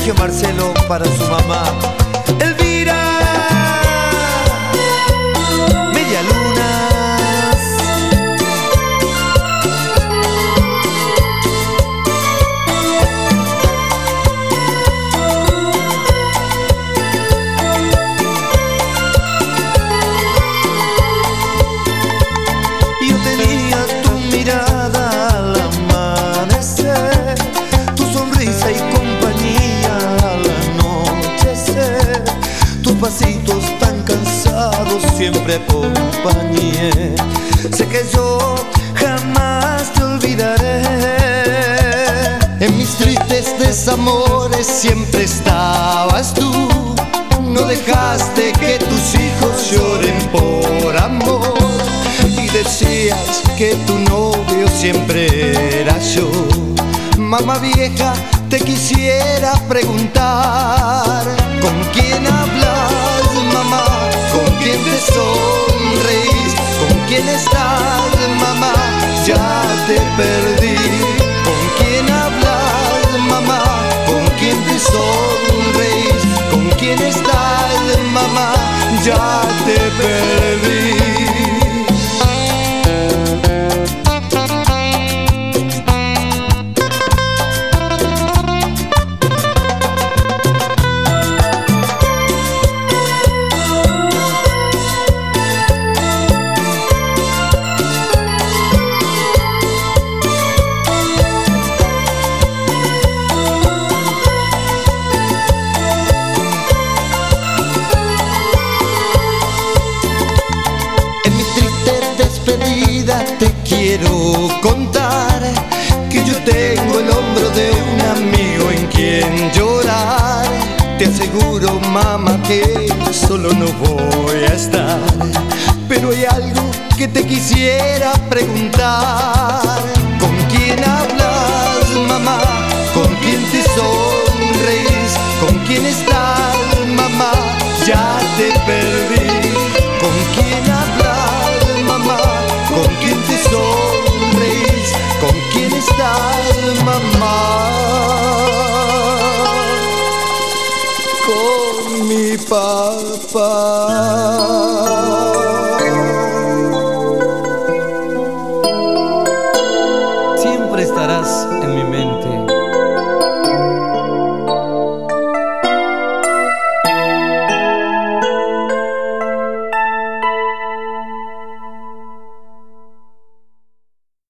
Sergio Marcelo para su mamá Elvira. Medialunas. Yo tenía tu mirada al amanecer, tu sonrisa y compañía al anochecer, tus pasitos tan cansados siempre acompañé. Sé que yo jamás te olvidaré. En mis tristes desamores siempre estabas tú. No dejaste que tus hijos lloren por amor, y decías que tu novio siempre era yo. Mamá vieja, te quisiera preguntar: ¿con quién hablas, mamá? ¿Con quién te sonreís? ¿Con quién estás, mamá? Ya te perdí. ¿Con quién hablas, mamá? ¿Con quién te sonreís? ¿Con quién estás, mamá? Ya te perdí. Te quiero contar que yo tengo el hombro de un amigo en quien llorar. Te aseguro, mamá, que solo no voy a estar, pero hay algo que te quisiera preguntar: ¿con quién hablas, mamá? ¿Con quién te sonreís? ¿Con quién estás, mamá? Ya te perdí. ¿Con quién hablas, mamá? ¿Con quién te sonreís? ¿Con quién estás, mamá? Con mi papá.